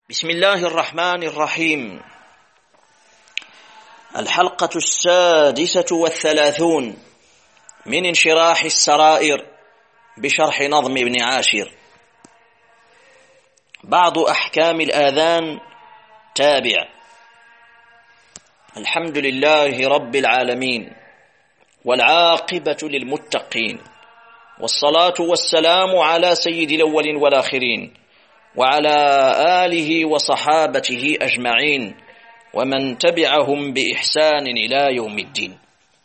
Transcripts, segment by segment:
بسم الله الرحمن الرحيم. الحلقة 36 من انشراح السرائر بشرح نظم ابن عاشر. بعض أحكام الآذان تابع. الحمد لله رب العالمين والعاقبة للمتقين، والصلاة والسلام على سيد الأولين والآخرين وعلى آله وصحابته أجمعين ومن تبعهم بإحسان إلى يوم الدين.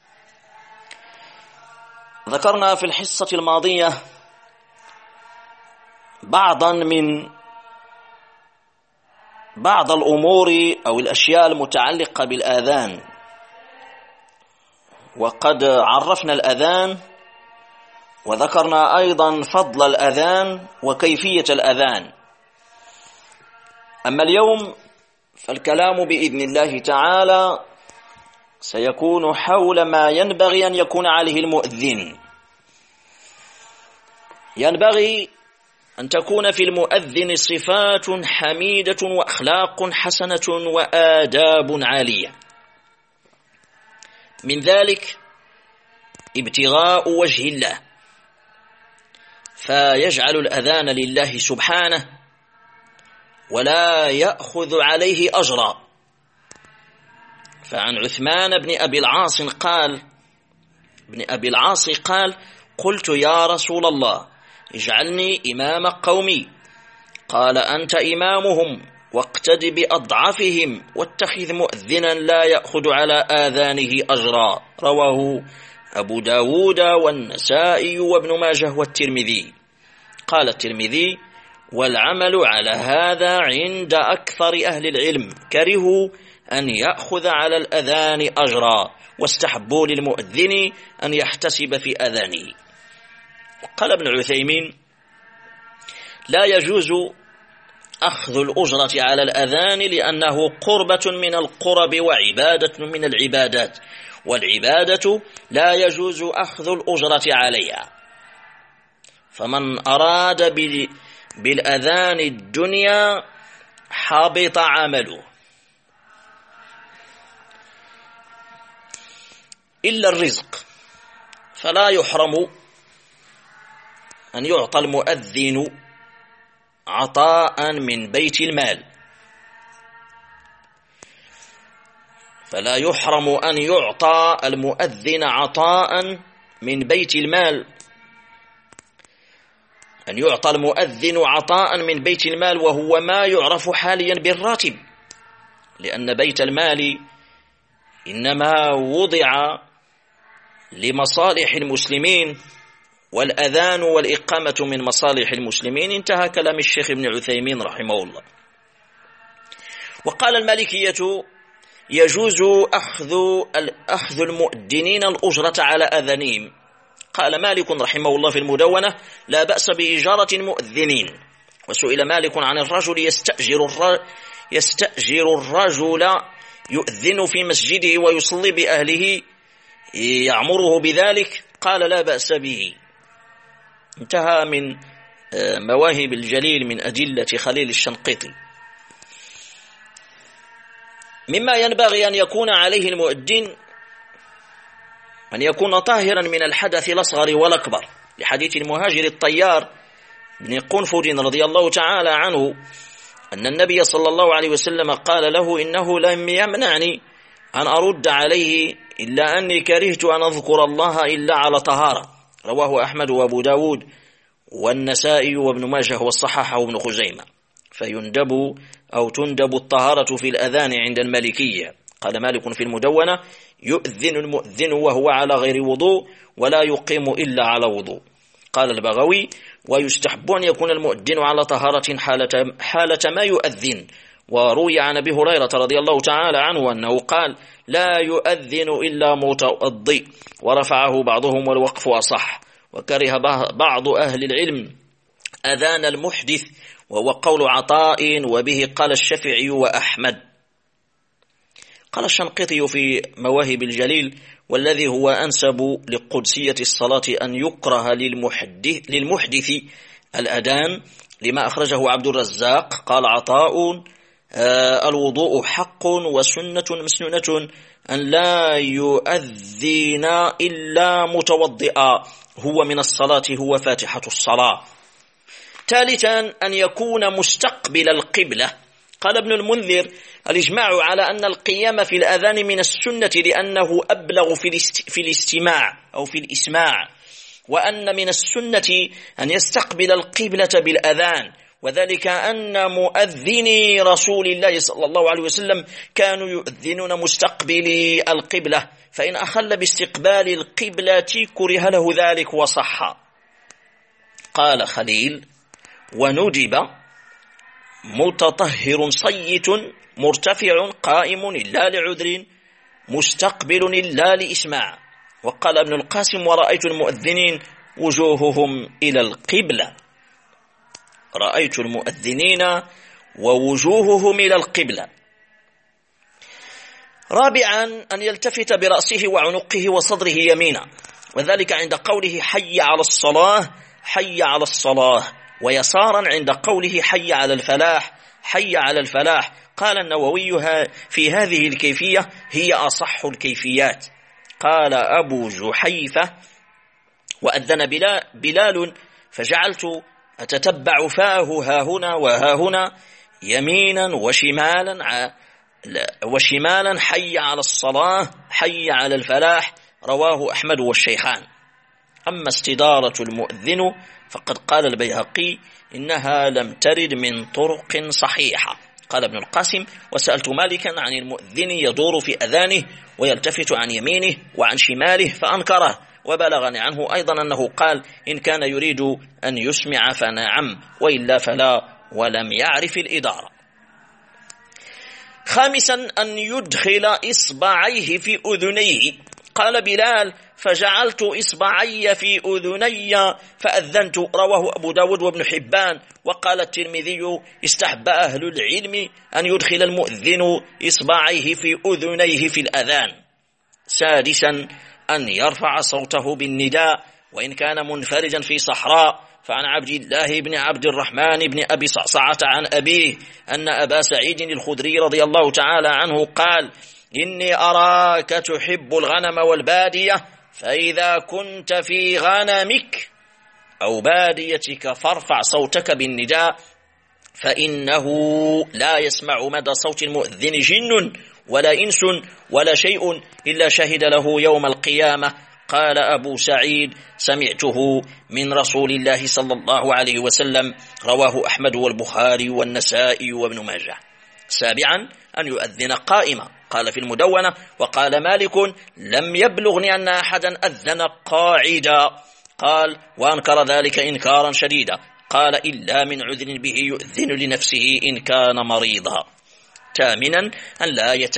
ذكرنا في الحصة الماضية بعض الأمور أو الأشياء المتعلقة بالآذان، وقد عرفنا الأذان وذكرنا أيضا فضل الأذان وكيفية الأذان. أما اليوم فالكلام بإذن الله تعالى سيكون حول ما ينبغي أن يكون عليه المؤذن. ينبغي أن تكون في المؤذن صفات حميدة وأخلاق حسنة وآداب عالية. من ذلك ابتغاء وجه الله، فيجعل الأذان لله سبحانه ولا يأخذ عليه أجرا. فعن عثمان بن أبي العاص قال: قلت يا رسول الله اجعلني إمام قومي. قال: أنت إمامهم واقتد بأضعفهم واتخذ مؤذنا لا يأخذ على آذانه أجرا. رواه أبو داود والنسائي وابن ماجه والترمذي. قال الترمذي: والعمل على هذا عند أكثر أهل العلم، كرهوا أن يأخذ على الأذان أجرا واستحبوا للمؤذن أن يحتسب في أذانه. قال ابن عثيمين: لا يجوز أخذ الأجرة على الأذان لأنه قربة من القرب وعبادة من العبادات، والعبادة لا يجوز أخذ الأجرة عليها. فمن أراد بالأذان الدنيا حبط عمله إلا الرزق، فلا يحرم أن يعطى المؤذن عطاء من بيت المال، فلا يحرم أن يعطى المؤذن عطاء من بيت المال، أن يعطى المؤذن عطاء من بيت المال وهو ما يعرف حاليا بالراتب، لأن بيت المال إنما وضع لمصالح المسلمين، والأذان والإقامة من مصالح المسلمين. انتهى كلام الشيخ ابن عثيمين رحمه الله. وقال المالكية: يجوز أخذ المؤذنين الأجرة على أذانهم. قال مالك رحمه الله في المدونة: لا بأس بإجارة المؤذنين. وسئل مالك عن الرجل يستأجر الرجل يؤذن في مسجده ويصلي بأهله يعمره بذلك، قال: لا بأس به. انتهى من مواهب الجليل من أدلة خليل الشنقيطي. مما ينبغي أن يكون عليه المؤذن أن يكون طاهرا من الحدث الأصغر والأكبر، لحديث المهاجر الطيار بن قنفذ رضي الله تعالى عنه أن النبي صلى الله عليه وسلم قال له: إنه لم يمنعني أن أرد عليه إلا أني كرهت أن أذكر الله إلا على طهارة. رواه أحمد وأبو داود والنسائي وابن ماجه والصحاحة ابن خزيمة. فيندب أو تندب الطهارة في الأذان عند المالكية. قال مالك في المدونة: يؤذن المؤذن وهو على غير وضوء ولا يقيم إلا على وضوء. قال البغوي: ويستحب أن يكون المؤذن على طهارة حالة ما يؤذن. وروي عن أبي هريرة رضي الله تعالى عنه أنه قال: لا يؤذن إلا متوضئ، ورفعه بعضهم والوقف أصح. وكره بعض أهل العلم أذان المحدث، وهو قول عطاء، وبه قال الشافعي وأحمد. قال الشنقيطي في مواهب الجليل: والذي هو أنسب لقدسية الصلاة أن يكره للمحدث الأذان لما أخرجه عبد الرزاق قال عطاء الوضوء حق وسنة مسنونة أن لا يؤذن إلا متوضئا هو من الصلاة هو فاتحة الصلاة. ثالثا أن يكون مستقبل القبلة. قال ابن المنذر الإجماع على أن القيام في الأذان من السنة لأنه أبلغ في الاستماع أو في الإسماع، وأن من السنة أن يستقبل القبلة بالأذان، وذلك أن مؤذني رسول الله صلى الله عليه وسلم كانوا يؤذنون مستقبلي القبلة، فإن أخل باستقبال القبلة كره له ذلك وصح. قال خليل وندب متطهر صيت مرتفع قائم إلا لعذر مستقبل إلا لإسماع. وقال ابن القاسم ورأيت المؤذنين وجوههم إلى القبلة، رأيت المؤذنين ووجوههم إلى القبلة. رابعا أن يلتفت برأسه وعنقه وصدره يمينا، وذلك عند قوله حي على الصلاة حي على الصلاة، ويسارا عند قوله حي على الفلاح حي على الفلاح. قال النووي في هذه الكيفية هي أصح الكيفيات. قال أبو جحيفة وأذن بلال فجعلت أتتبع فاه هاهنا وهاهنا يمينا وشمالا حي على الصلاة حي على الفلاح، رواه أحمد والشيخان. أما استدارة المؤذن فقد قال البيهقي إنها لم ترد من طرق صحيحة. قال ابن القاسم وسألت مالكا عن المؤذن يدور في أذانه ويلتفت عن يمينه وعن شماله فأنكره، وبلغني عنه أيضا أنه قال إن كان يريد أن يسمع فنعم وإلا فلا، ولم يعرف الإدارة. خامسا أن يدخل إصبعيه في أذنيه. قال بلال فجعلت إصبعي في أذني فأذنت، رواه أبو داود وابن حبان. وقال الترمذي استحب أهل العلم أن يدخل المؤذن إصبعيه في أذنيه في الأذان. سادسا أن يرفع صوته بالنداء وإن كان منفرجا في صحراء. فعن عبد الله بن عبد الرحمن بن أبي صعصعة عن أبيه أن أبا سعيد الخدري رضي الله تعالى عنه قال إني أراك تحب الغنم والبادية، فإذا كنت في غنمك أو باديتك فارفع صوتك بالنداء، فإنه لا يسمع مدى صوت المؤذن جن ولا إنس ولا شيء إلا شهد له يوم القيامة. قال أبو سعيد سمعته من رسول الله صلى الله عليه وسلم، رواه أحمد والبخاري والنسائي وابن ماجه. سابعا أن يؤذن قائما. قال في المدونة وقال مالك لم يبلغني أن أحدا أذن قاعدا. قال وأنكر ذلك إنكارا شديدا. قال إلا من عذر به يؤذن لنفسه إن كان مريضا. ثامنا أن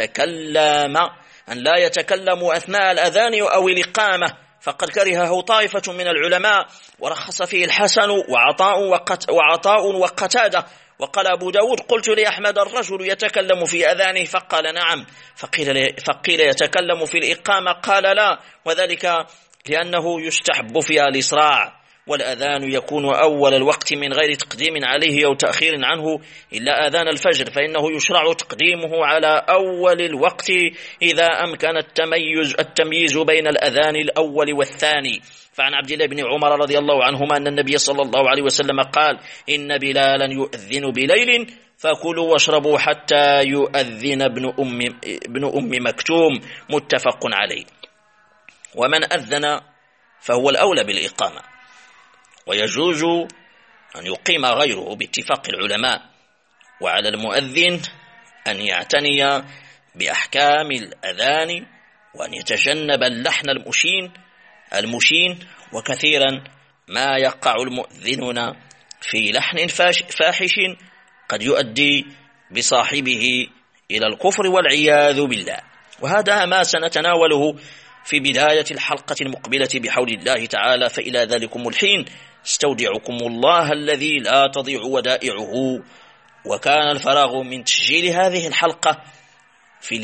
لا يتكلم أثناء الأذان أو الإقامة، فقد كرهه طائفة من العلماء ورخص فيه الحسن وعطاء وقتادة. وقال أبو داود قلت لأحمد الرجل يتكلم في أذانه؟ فقال نعم. فقيل يتكلم في الإقامة؟ قال لا، وذلك لأنه يستحب فيها الإسراع، والأذان يكون أول الوقت من غير تقديم عليه أو تأخير عنه إلا أذان الفجر، فإنه يشرع تقديمه على أول الوقت إذا أمكن التمييز بين الأذان الأول والثاني. فعن عبد الله بن عمر رضي الله عنهما أن النبي صلى الله عليه وسلم قال إن بلالا يؤذن بليل فكلوا واشربوا حتى يؤذن ابن أم مكتوم، متفق عليه. ومن أذن فهو الأولى بالإقامة، ويجوز أن يقيم غيره باتفاق العلماء، وعلى المؤذن أن يعتني بأحكام الأذان وأن يتجنب اللحن المشين. وكثيرا ما يقع المؤذنون في لحن فاحش قد يؤدي بصاحبه إلى الكفر والعياذ بالله. وهذا ما سنتناوله في بداية الحلقة المقبلة بحول الله تعالى، فإلى ذلكم الحين استودعكم الله الذي لا تضيع ودائعه. وكان الفراغ من تسجيل هذه الحلقة في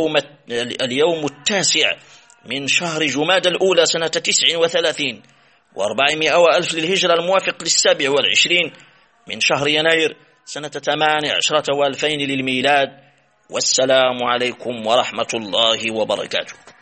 اليوم 9 من شهر جمادى الأولى سنة 39، و400,000 للهجرة، الموافق 27 من شهر يناير سنة 18 و2000 للميلاد. والسلام عليكم ورحمة الله وبركاته.